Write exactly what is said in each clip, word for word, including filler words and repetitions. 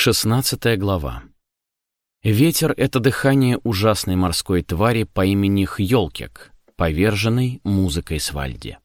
Шестнадцатая глава. Ветер — это дыхание ужасной морской твари по имени Хьёлкек, поверженной музыкой Свальди.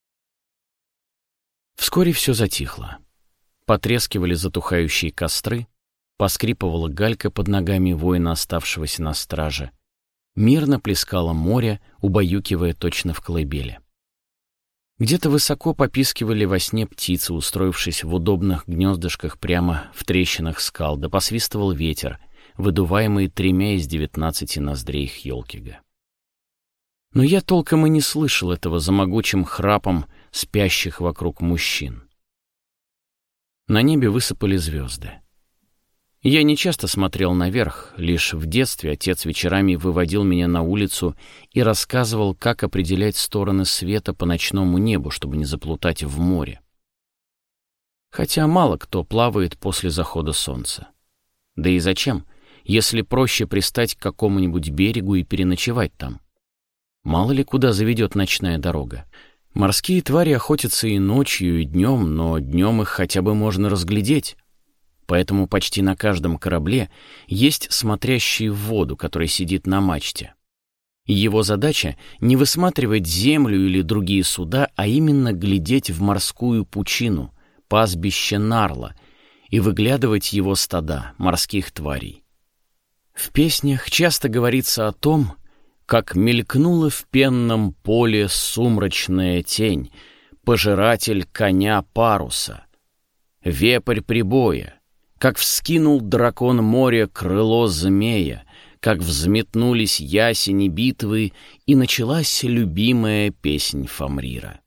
Вскоре все затихло. Потрескивали затухающие костры, поскрипывала галька под ногами воина, оставшегося на страже. Мирно плескало море, убаюкивая точно в колыбели. Где-то высоко попискивали во сне птицы, устроившись в удобных гнездышках прямо в трещинах скал, да посвистывал ветер, выдуваемый тремя из девятнадцати ноздрей Хьёлкега. Но я толком и не слышал этого за могучим храпом спящих вокруг мужчин. На небе высыпали звезды. Я не часто смотрел наверх, лишь в детстве отец вечерами выводил меня на улицу и рассказывал, как определять стороны света по ночному небу, чтобы не заплутать в море. Хотя мало кто плавает после захода солнца. Да и зачем, если проще пристать к какому-нибудь берегу и переночевать там? Мало ли куда заведет ночная дорога. Морские твари охотятся и ночью, и днем, но днем их хотя бы можно разглядеть. Поэтому почти на каждом корабле есть смотрящий в воду, который сидит на мачте. И его задача — не высматривать землю или другие суда, а именно глядеть в морскую пучину, пастбище нарла, и выглядывать его стада, морских тварей. В песнях часто говорится о том, как мелькнула в пенном поле сумрачная тень, пожиратель коня паруса, вепрь прибоя, как вскинул дракон моря крыло змея, как взметнулись ясени битвы, и началась любимая песнь Фамрира.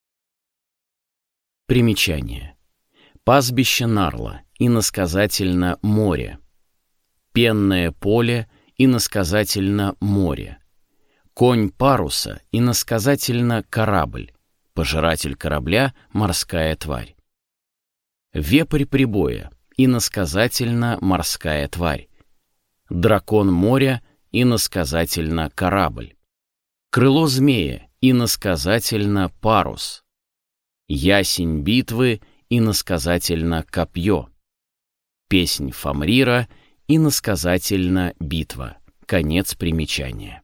Примечание. Пастбище нарла, иносказательно море. Пенное поле, иносказательно море. Конь паруса, иносказательно корабль. Пожиратель корабля — морская тварь. Вепрь прибоя, иносказательно морская тварь. Дракон моря, иносказательно корабль. Крыло змея, иносказательно парус. Ясень битвы, иносказательно копье. Песнь Фамрира, иносказательно битва. Конец примечания.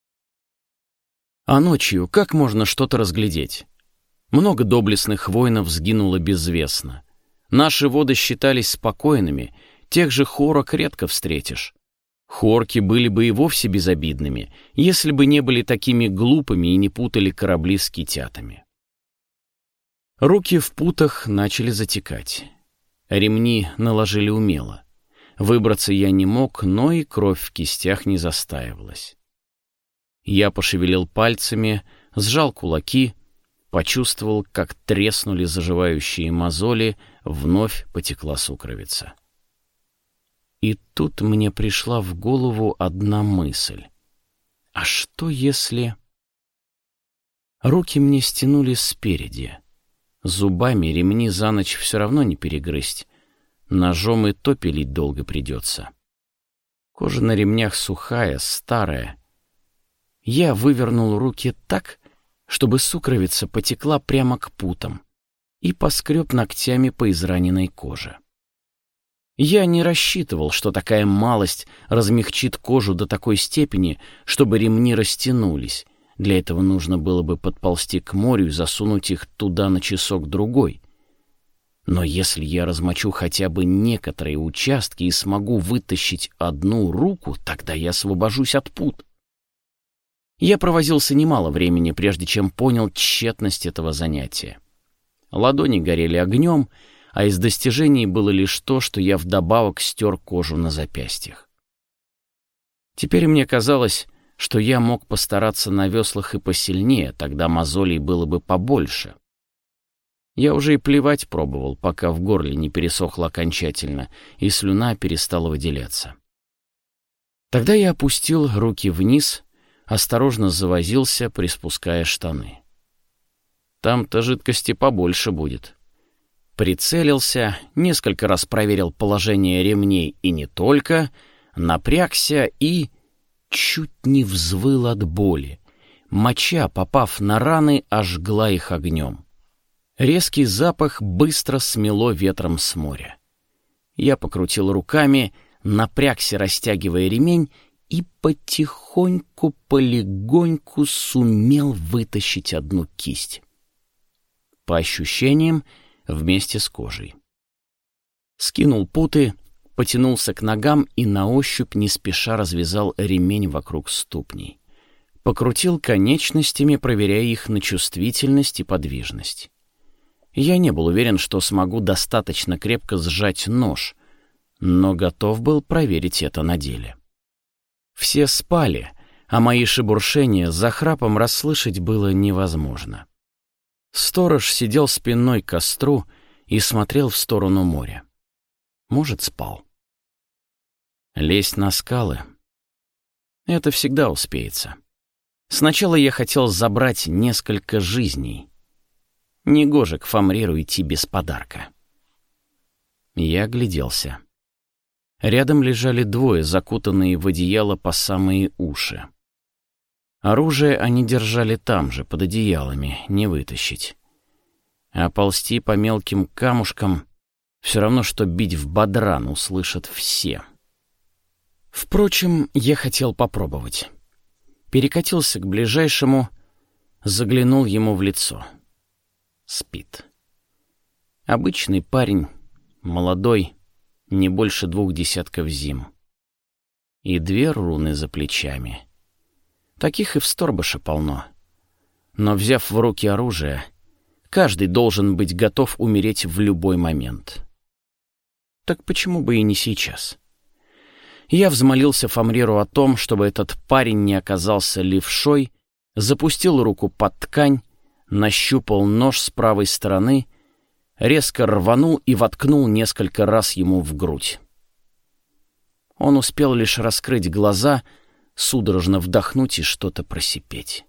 А ночью как можно что-то разглядеть? Много доблестных воинов сгинуло безвестно. Наши воды считались спокойными, тех же хорок редко встретишь. Хорки были бы и вовсе безобидными, если бы не были такими глупыми и не путали корабли с китятами. Руки в путах начали затекать. Ремни наложили умело. Выбраться я не мог, но и кровь в кистях не застаивалась. Я пошевелил пальцами, сжал кулаки, почувствовал, как треснули заживающие мозоли, вновь потекла сукровица. И тут мне пришла в голову одна мысль. А что если... Руки мне стянули спереди. Зубами ремни за ночь все равно не перегрызть. Ножом и то пилить долго придется. Кожа на ремнях сухая, старая. Я вывернул руки так, чтобы сукровица потекла прямо к путам, и поскреб ногтями по израненной коже. Я не рассчитывал, что такая малость размягчит кожу до такой степени, чтобы ремни растянулись. Для этого нужно было бы подползти к морю и засунуть их туда на часок-другой. Но если я размочу хотя бы некоторые участки и смогу вытащить одну руку, тогда я освобожусь от пут. Я провозился немало времени, прежде чем понял тщетность этого занятия. Ладони горели огнем, а из достижений было лишь то, что я вдобавок стер кожу на запястьях. Теперь мне казалось, что я мог постараться на веслах и посильнее, тогда мозолей было бы побольше. Я уже и плевать пробовал, пока в горле не пересохло окончательно, и слюна перестала выделяться. Тогда я опустил руки вниз, осторожно завозился, приспуская штаны. Там-то жидкости побольше будет. Прицелился, несколько раз проверил положение ремней и не только, напрягся и чуть не взвыл от боли. Моча, попав на раны, ожгла их огнем. Резкий запах быстро смело ветром с моря. Я покрутил руками, напрягся, растягивая ремень, и потихоньку, полегоньку сумел вытащить одну кисть. По ощущениям, вместе с кожей. Скинул путы, потянулся к ногам и на ощупь не спеша развязал ремень вокруг ступней. Покрутил конечностями, проверяя их на чувствительность и подвижность. Я не был уверен, что смогу достаточно крепко сжать нож, но готов был проверить это на деле. Все спали, а мои шебуршения за храпом расслышать было невозможно. Сторож сидел спиной к костру и смотрел в сторону моря. Может, спал. Лезть на скалы — это всегда успеется. Сначала я хотел забрать несколько жизней. Негоже к Фамриру идти без подарка. Я огляделся. Рядом лежали двое, закутанные в одеяло по самые уши. Оружие они держали там же, под одеялами, не вытащить. А ползти по мелким камушкам все равно, что бить в бодран, услышат все. Впрочем, я хотел попробовать. Перекатился к ближайшему, заглянул ему в лицо. Спит. Обычный парень, молодой, не больше двух десятков зим. И две руны за плечами. Таких и в Сторбаше полно. Но, взяв в руки оружие, каждый должен быть готов умереть в любой момент. Так почему бы и не сейчас? Я взмолился Фамриру о том, чтобы этот парень не оказался левшой, запустил руку под ткань, нащупал нож с правой стороны, резко рванул и воткнул несколько раз ему в грудь. Он успел лишь раскрыть глаза, судорожно вдохнуть и что-то просипеть.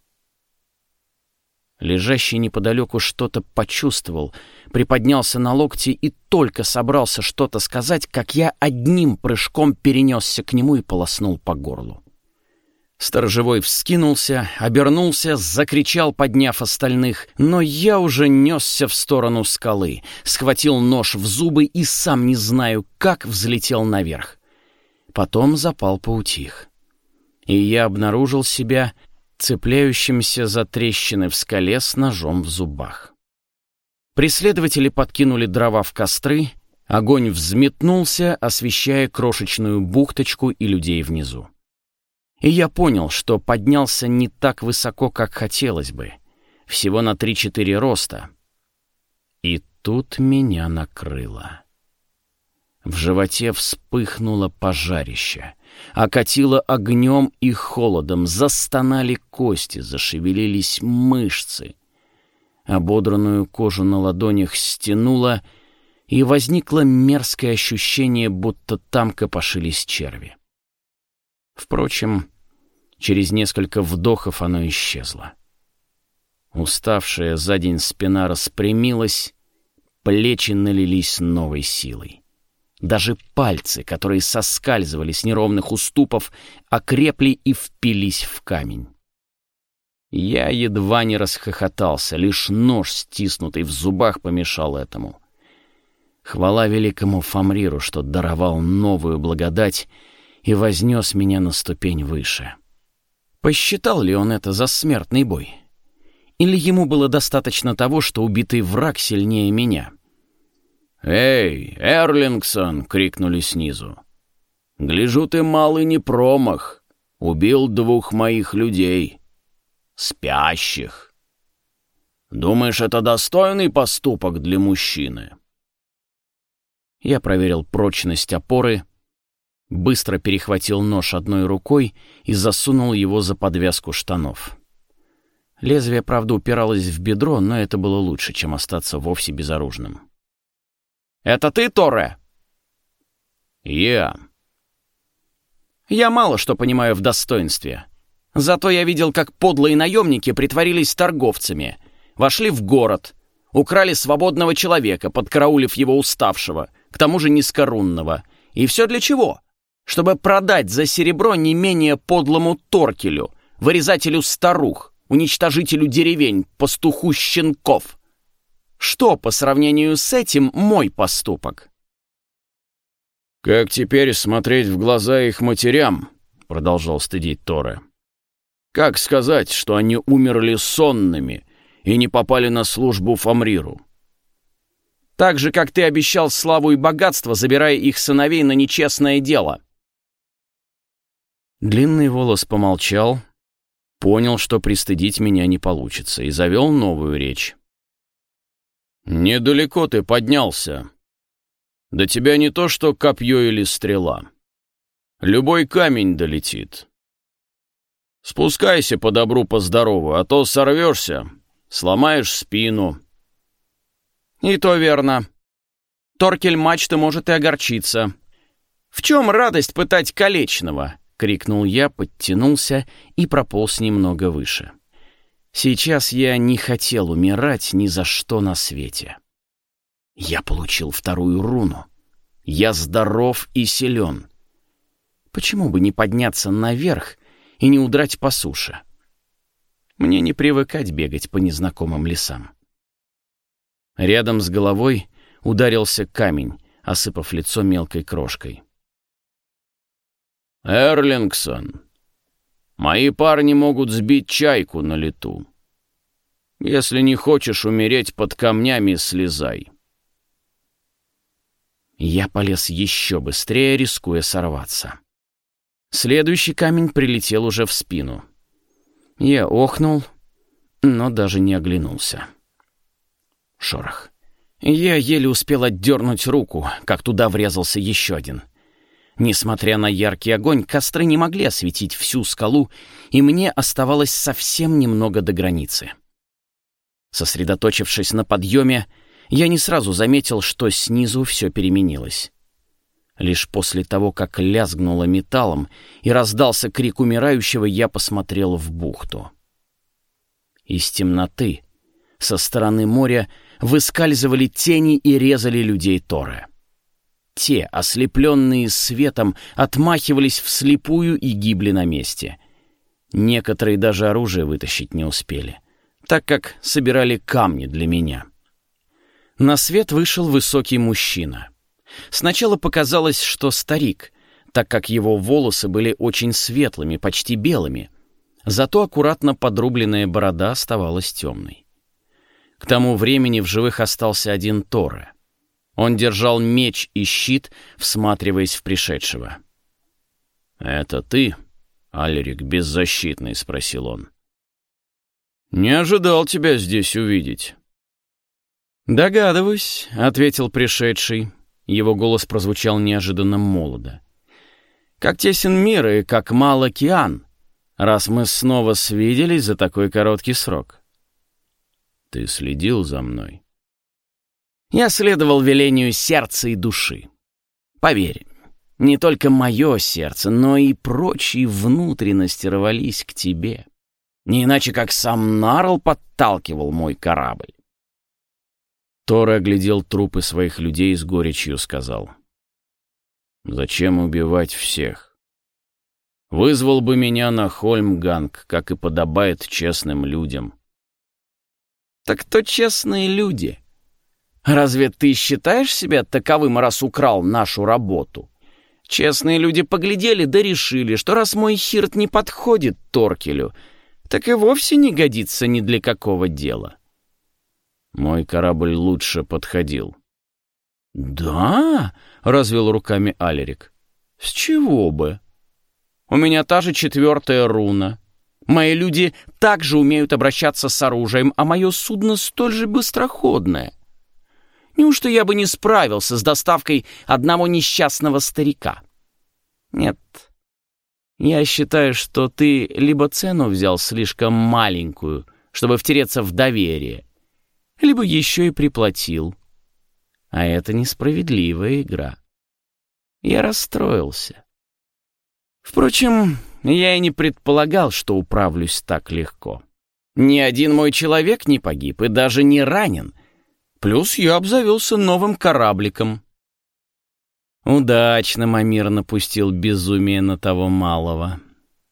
Лежащий неподалеку что-то почувствовал, приподнялся на локти и только собрался что-то сказать, как я одним прыжком перенесся к нему и полоснул по горлу. Сторожевой вскинулся, обернулся, закричал, подняв остальных, но я уже несся в сторону скалы, схватил нож в зубы и сам не знаю, как взлетел наверх. Потом запал поутих, и я обнаружил себя цепляющимся за трещины в скале с ножом в зубах. Преследователи подкинули дрова в костры, огонь взметнулся, освещая крошечную бухточку и людей внизу. И я понял, что поднялся не так высоко, как хотелось бы, всего на три-четыре роста. И тут меня накрыло. В животе вспыхнуло пожарище, окатило огнем и холодом, застонали кости, зашевелились мышцы. Ободранную кожу на ладонях стянуло, и возникло мерзкое ощущение, будто там копошились черви. Впрочем, через несколько вдохов оно исчезло. Уставшая за день спина распрямилась, плечи налились новой силой. Даже пальцы, которые соскальзывали с неровных уступов, окрепли и впились в камень. Я едва не расхохотался, лишь нож, стиснутый в зубах, помешал этому. Хвала великому Фамриру, что даровал новую благодать и вознес меня на ступень выше. Посчитал ли он это за смертный бой? Или ему было достаточно того, что убитый враг сильнее меня? «Эй, Эрлингсон!» — крикнули снизу. «Гляжу, ты малый не промах. Убил двух моих людей. Спящих. Думаешь, это достойный поступок для мужчины?» Я проверил прочность опоры, быстро перехватил нож одной рукой и засунул его за подвязку штанов. Лезвие, правда, упиралось в бедро, но это было лучше, чем остаться вовсе безоружным. «Это ты, Торре?» «Я». «Я мало что понимаю в достоинстве. Зато я видел, как подлые наемники притворились торговцами, вошли в город, украли свободного человека, подкараулив его уставшего, к тому же низкорунного. И все для чего? Чтобы продать за серебро не менее подлому Торкелю, вырезателю старух, уничтожителю деревень, пастуху щенков. Что по сравнению с этим мой поступок?» «Как теперь смотреть в глаза их матерям?» — продолжал стыдить Торе. «Как сказать, что они умерли сонными и не попали на службу Фамриру?» «Так же, как ты обещал славу и богатство, забирая их сыновей на нечестное дело». Длинный волос помолчал, понял, что пристыдить меня не получится, и завел новую речь. «Недалеко ты поднялся. До тебя не то что копье или стрела. Любой камень долетит. Спускайся по добру, по здорову, а то сорвешься, сломаешь спину». «И то верно. Торкель мачты может и огорчиться. В чем радость пытать Колечного?» — крикнул я, подтянулся и прополз немного выше. Сейчас я не хотел умирать ни за что на свете. Я получил вторую руну. Я здоров и силен. Почему бы не подняться наверх и не удрать по суше? Мне не привыкать бегать по незнакомым лесам. Рядом с головой ударился камень, осыпав лицо мелкой крошкой. «Эрлингсон, мои парни могут сбить чайку на лету. Если не хочешь умереть под камнями, слезай». Я полез еще быстрее, рискуя сорваться. Следующий камень прилетел уже в спину. Я охнул, но даже не оглянулся. Шорох. Я еле успел отдернуть руку, как туда врезался еще один. Несмотря на яркий огонь, костры не могли осветить всю скалу, и мне оставалось совсем немного до границы. Сосредоточившись на подъеме, я не сразу заметил, что снизу все переменилось. Лишь после того, как лязгнуло металлом и раздался крик умирающего, я посмотрел в бухту. Из темноты, со стороны моря, выскальзывали тени и резали людей Торе. Те, ослепленные светом, отмахивались вслепую и гибли на месте. Некоторые даже оружие вытащить не успели, так как собирали камни для меня. На свет вышел высокий мужчина. Сначала показалось, что старик, так как его волосы были очень светлыми, почти белыми, зато аккуратно подрубленная борода оставалась темной. К тому времени в живых остался один Торе. Он держал меч и щит, всматриваясь в пришедшего. «Это ты, Алерик Беззащитный?» — спросил он. «Не ожидал тебя здесь увидеть». «Догадываюсь», — ответил пришедший. Его голос прозвучал неожиданно молодо. «Как тесен мир и как мал океан, раз мы снова свиделись за такой короткий срок». «Ты следил за мной?» Я следовал велению сердца и души. Поверь, не только мое сердце, но и прочие внутренности рвались к тебе. Не иначе, как сам Нарл подталкивал мой корабль. Торе оглядел трупы своих людей и с горечью сказал: «Зачем убивать всех? Вызвал бы меня на Хольмганг, как и подобает честным людям». «Так то честные люди. Разве ты считаешь себя таковым, раз украл нашу работу? Честные люди поглядели да решили, что раз мой хирт не подходит Торкелю, так и вовсе не годится ни для какого дела». «Мой корабль лучше подходил». «Да?» — развел руками Алерик. «С чего бы? У меня та же четвертая руна. Мои люди также умеют обращаться с оружием, а мое судно столь же быстроходное. Неужто я бы не справился с доставкой одного несчастного старика? Нет, я считаю, что ты либо цену взял слишком маленькую, чтобы втереться в доверие, либо еще и приплатил. А это несправедливая игра. Я расстроился. Впрочем, я и не предполагал, что управлюсь так легко. Ни один мой человек не погиб и даже не ранен. Плюс я обзавелся новым корабликом. Удачно Мамир напустил безумие на того малого.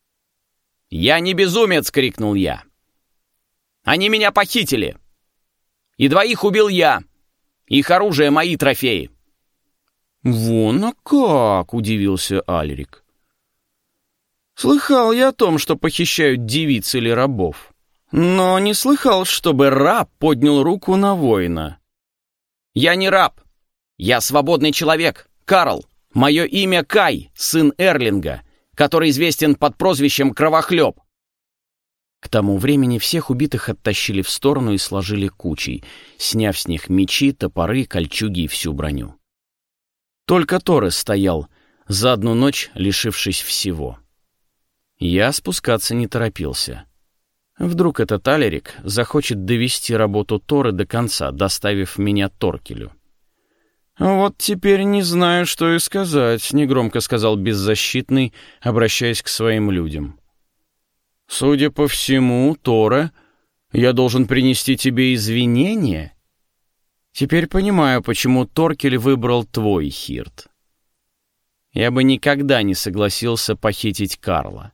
«Я не безумец!» — крикнул я. «Они меня похитили! И двоих убил я! Их оружие — мои трофеи!» «Вон, а как!» — удивился Алерик. «Слыхал я о том, что похищают девиц или рабов, но не слыхал, чтобы раб поднял руку на воина». «Я не раб. Я свободный человек, Карл. Мое имя Кай, сын Эрлинга, который известен под прозвищем Кровохлеб». К тому времени всех убитых оттащили в сторону и сложили кучей, сняв с них мечи, топоры, кольчуги и всю броню. Только Торрес стоял, за одну ночь лишившись всего. Я спускаться не торопился. Вдруг этот Алерик захочет довести работу Торы до конца, доставив меня Торкелю. «Вот теперь не знаю, что и сказать», — негромко сказал беззащитный, обращаясь к своим людям. «Судя по всему, Тора, я должен принести тебе извинения. Теперь понимаю, почему Торкель выбрал твой Хирт. Я бы никогда не согласился похитить Карла.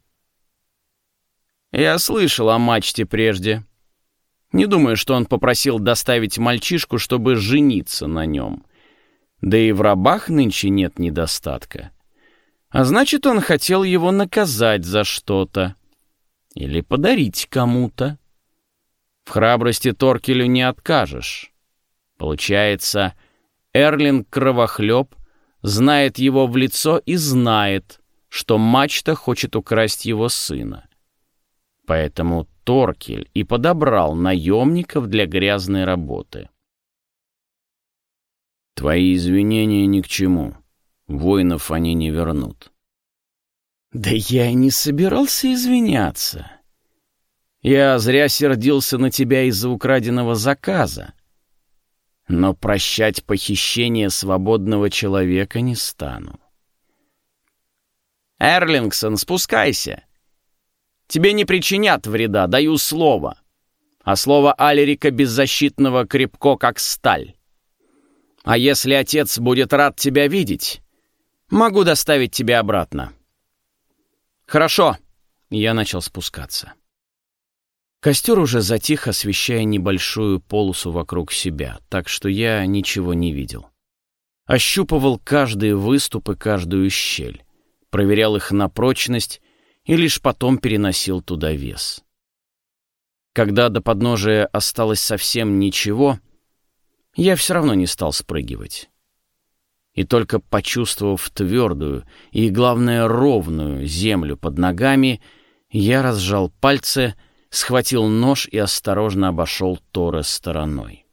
Я слышал о мачте прежде. Не думаю, что он попросил доставить мальчишку, чтобы жениться на нем. Да и в рабах нынче нет недостатка. А значит, он хотел его наказать за что-то. Или подарить кому-то. В храбрости Торкелю не откажешь. Получается, Эрлинг Кровохлеб знает его в лицо и знает, что мачта хочет украсть его сына. Поэтому Торкель и подобрал наемников для грязной работы. Твои извинения ни к чему. Воинов они не вернут. Да я и не собирался извиняться. Я зря сердился на тебя из-за украденного заказа. Но прощать похищение свободного человека не стану. Эрлингсон, спускайся. Тебе не причинят вреда, даю слово. А слово Алерика беззащитного крепко, как сталь. А если отец будет рад тебя видеть, могу доставить тебя обратно. Хорошо. Я начал спускаться. Костер уже затих, освещая небольшую полосу вокруг себя, так что я ничего не видел. Ощупывал каждый выступ и каждую щель, проверял их на прочность и лишь потом переносил туда вес. Когда до подножия осталось совсем ничего, я все равно не стал спрыгивать. И только почувствовав твердую и, главное, ровную землю под ногами, я разжал пальцы, схватил нож и осторожно обошел Тора стороной.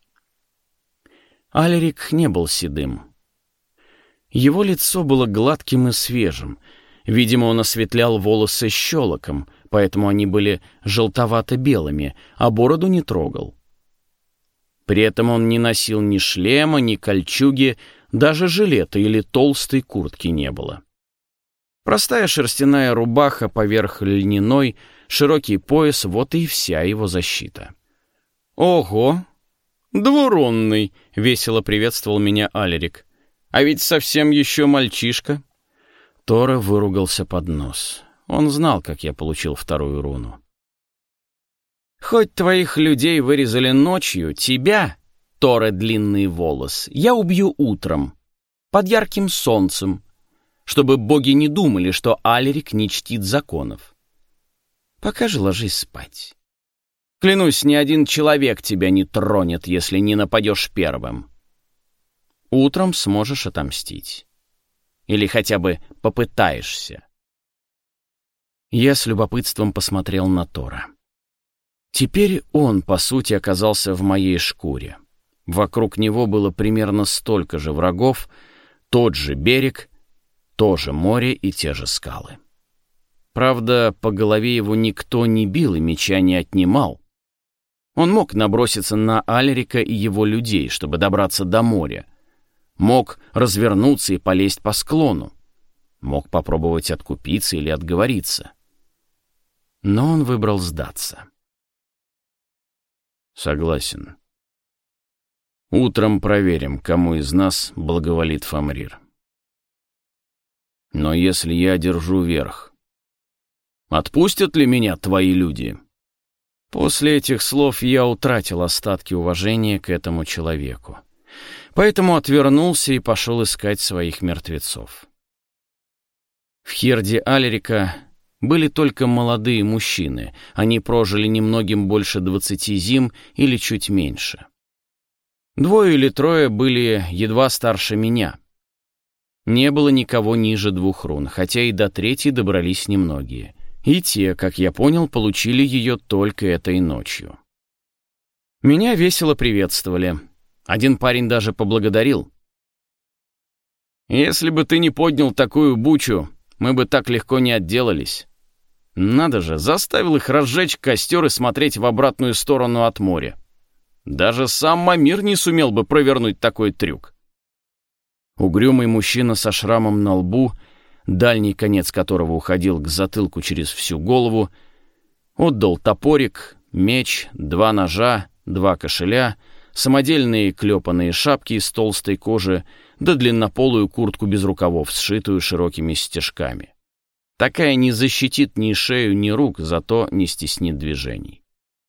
Алерик не был седым. Его лицо было гладким и свежим. Видимо, он осветлял волосы щелоком, поэтому они были желтовато-белыми, а бороду не трогал. При этом он не носил ни шлема, ни кольчуги, даже жилета или толстой куртки не было. Простая шерстяная рубаха поверх льняной, широкий пояс — вот и вся его защита. «Ого! Двуронный!» — весело приветствовал меня Алерик. «А ведь совсем еще мальчишка!» Тора выругался под нос. Он знал, как я получил вторую руну. «Хоть твоих людей вырезали ночью, тебя, Тора Длинный Волос, я убью утром, под ярким солнцем, чтобы боги не думали, что Алерик не чтит законов. Пока же ложись спать. Клянусь, ни один человек тебя не тронет, если не нападешь первым. Утром сможешь отомстить. Или хотя бы попытаешься». Я с любопытством посмотрел на Тора. Теперь он, по сути, оказался в моей шкуре. Вокруг него было примерно столько же врагов, тот же берег, то же море и те же скалы. Правда, по голове его никто не бил и меча не отнимал. Он мог наброситься на Алерика и его людей, чтобы добраться до моря. Мог развернуться и полезть по склону. Мог попробовать откупиться или отговориться. Но он выбрал сдаться. Согласен. Утром проверим, кому из нас благоволит Фамрир. Но если я держу верх, отпустят ли меня твои люди? После этих слов я утратил остатки уважения к этому человеку. Поэтому отвернулся и пошел искать своих мертвецов. В Хирде Алерика были только молодые мужчины, они прожили немногим больше двадцати зим или чуть меньше. Двое или трое были едва старше меня. Не было никого ниже двух рун, хотя и до третьей добрались немногие. И те, как я понял, получили ее только этой ночью. Меня весело приветствовали. Один парень даже поблагодарил. «Если бы ты не поднял такую бучу, мы бы так легко не отделались. Надо же, заставил их разжечь костер и смотреть в обратную сторону от моря. Даже сам Мамир не сумел бы провернуть такой трюк». Угрюмый мужчина со шрамом на лбу, дальний конец которого уходил к затылку через всю голову, отдал топорик, меч, два ножа, два кошеля, самодельные клепанные шапки из толстой кожи да длиннополую куртку без рукавов, сшитую широкими стежками. Такая не защитит ни шею, ни рук, зато не стеснит движений.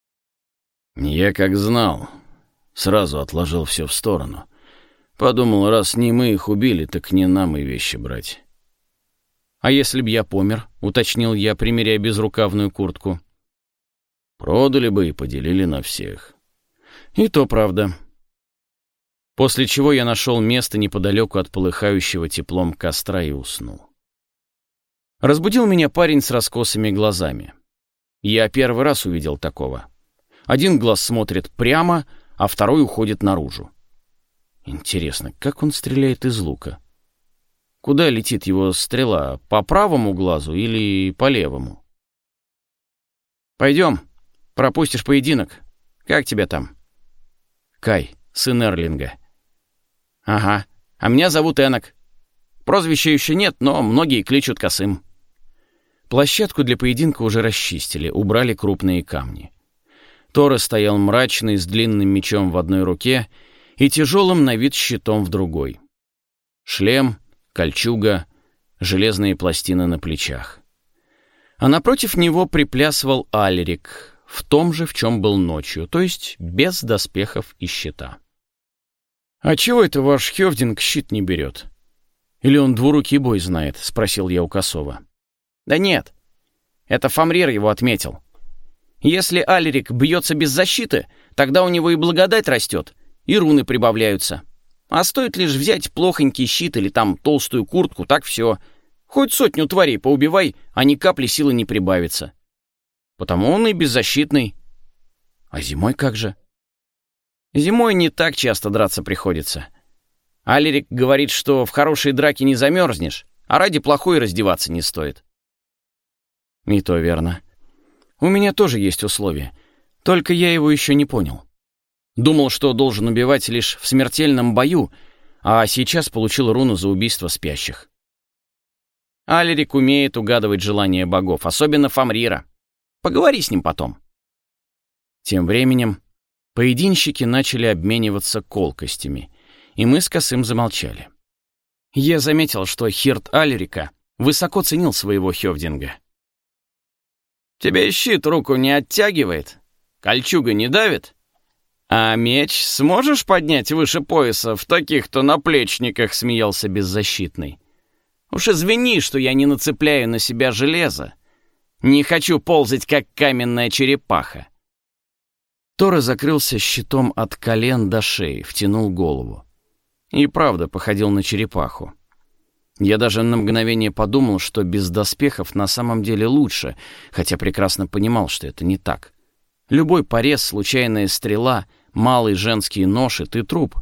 Я как знал, сразу отложил все в сторону. Подумал, раз не мы их убили, так не нам и вещи брать. «А если б я помер?» — уточнил я, примеряя безрукавную куртку. «Продали бы и поделили на всех». «И то правда». После чего я нашел место неподалеку от полыхающего теплом костра и уснул. Разбудил меня парень с раскосыми глазами. Я первый раз увидел такого. Один глаз смотрит прямо, а второй уходит наружу. Интересно, как он стреляет из лука? Куда летит его стрела? По правому глазу или по левому? «Пойдем, пропустишь поединок. Как тебя там?» «Кай, сын Эрлинга». «Ага, а меня зовут Энок. Прозвища еще нет, но многие кличут Косым». Площадку для поединка уже расчистили, убрали крупные камни. Тора стоял мрачный, с длинным мечом в одной руке и тяжелым на вид щитом в другой. Шлем, кольчуга, железные пластины на плечах. А напротив него приплясывал Алерик, в том же, в чем был ночью, то есть без доспехов и щита. «А чего это ваш Хёвдинг щит не берет? Или он двурукий бой знает?» — спросил я у Косова. «Да нет, это Фамрир его отметил. Если Алерик бьется без защиты, тогда у него и благодать растет, и руны прибавляются. А стоит лишь взять плохонький щит или там толстую куртку, так все. Хоть сотню тварей поубивай, а ни капли силы не прибавится. Потому он и беззащитный. А зимой как же?» «Зимой не так часто драться приходится. Алерик говорит, что в хорошей драке не замерзнешь, а ради плохой раздеваться не стоит». «И то верно. У меня тоже есть условие, только я его еще не понял. Думал, что должен убивать лишь в смертельном бою, а сейчас получил руну за убийство спящих». «Алерик умеет угадывать желания богов, особенно Фамрира. Поговори с ним потом». Тем временем поединщики начали обмениваться колкостями, и мы с Косым замолчали. Я заметил, что Хирд Алерика высоко ценил своего Хёвдинга. «Тебе щит руку не оттягивает? Кольчуга не давит? А меч сможешь поднять выше пояса в таких-то наплечниках?» — смеялся беззащитный. «Уж извини, что я не нацепляю на себя железо. Не хочу ползать, как каменная черепаха». Тора закрылся щитом от колен до шеи, втянул голову. И правда походил на черепаху. Я даже на мгновение подумал, что без доспехов на самом деле лучше, хотя прекрасно понимал, что это не так. Любой порез, случайная стрела, малый женский нож, и ты труп.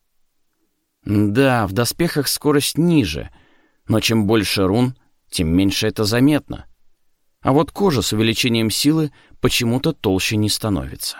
Да, в доспехах скорость ниже, но чем больше рун, тем меньше это заметно. А вот кожа с увеличением силы почему-то толще не становится.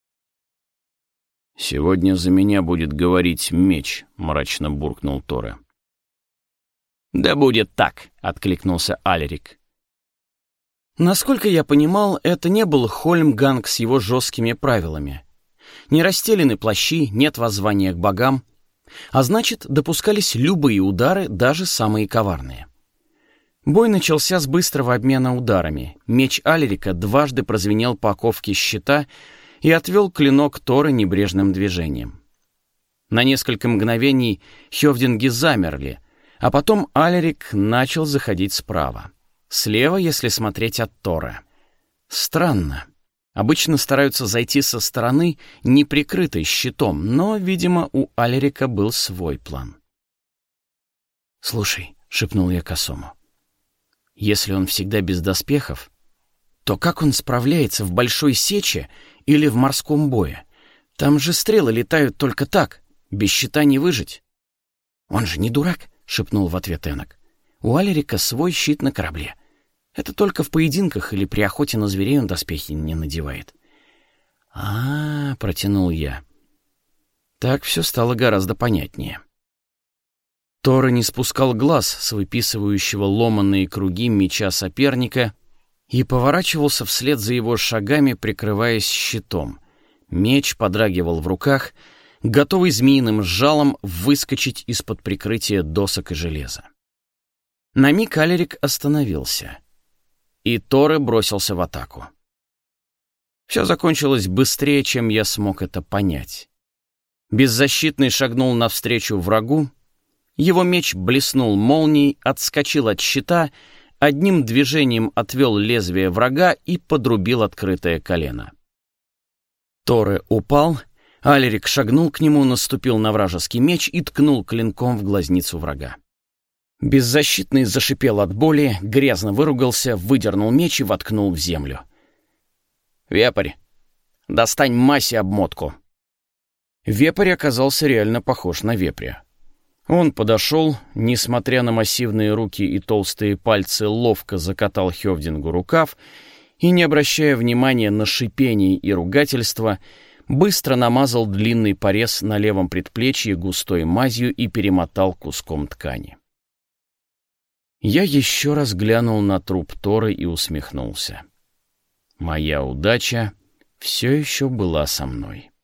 «Сегодня за меня будет говорить меч», — мрачно буркнул Тора. «Да будет так», — откликнулся Алерик. Насколько я понимал, это не был Хольмганг с его жесткими правилами. Не расстелены плащи, нет воззвания к богам, а значит, допускались любые удары, даже самые коварные. Бой начался с быстрого обмена ударами. Меч Алерика дважды прозвенел по оковке щита и отвел клинок Торы небрежным движением. На несколько мгновений хёвдинги замерли, а потом Алерик начал заходить справа. Слева, если смотреть от Тора. Странно. Обычно стараются зайти со стороны, не прикрытой щитом, но, видимо, у Алерика был свой план. «Слушай», — шепнул я косому, — «если он всегда без доспехов, то как он справляется в большой сече или в морском бое? Там же стрелы летают только так, без щита не выжить». «Он же не дурак», — шепнул в ответ Энок. «У Алерика свой щит на корабле. Это только в поединках или при охоте на зверей он доспехи не надевает». «А-а-а», — протянул я. Так все стало гораздо понятнее. Тора не спускал глаз с выписывающего ломаные круги меча соперника и поворачивался вслед за его шагами, прикрываясь щитом. Меч подрагивал в руках, готовый змеиным жалом выскочить из-под прикрытия досок и железа. На миг Алерик остановился, и Торе бросился в атаку. Все закончилось быстрее, чем я смог это понять. Беззащитный шагнул навстречу врагу, его меч блеснул молнией, отскочил от щита, одним движением отвел лезвие врага и подрубил открытое колено. Торе упал, Алерик шагнул к нему, наступил на вражеский меч и ткнул клинком в глазницу врага. Беззащитный зашипел от боли, грязно выругался, выдернул меч и воткнул в землю. «Вепрь, достань мазь и обмотку». Вепрь оказался реально похож на вепря. Он подошел, несмотря на массивные руки и толстые пальцы, ловко закатал Хёвдингу рукав и, не обращая внимания на шипение и ругательство, быстро намазал длинный порез на левом предплечье густой мазью и перемотал куском ткани. Я еще раз глянул на труп Торы и усмехнулся. Моя удача все еще была со мной.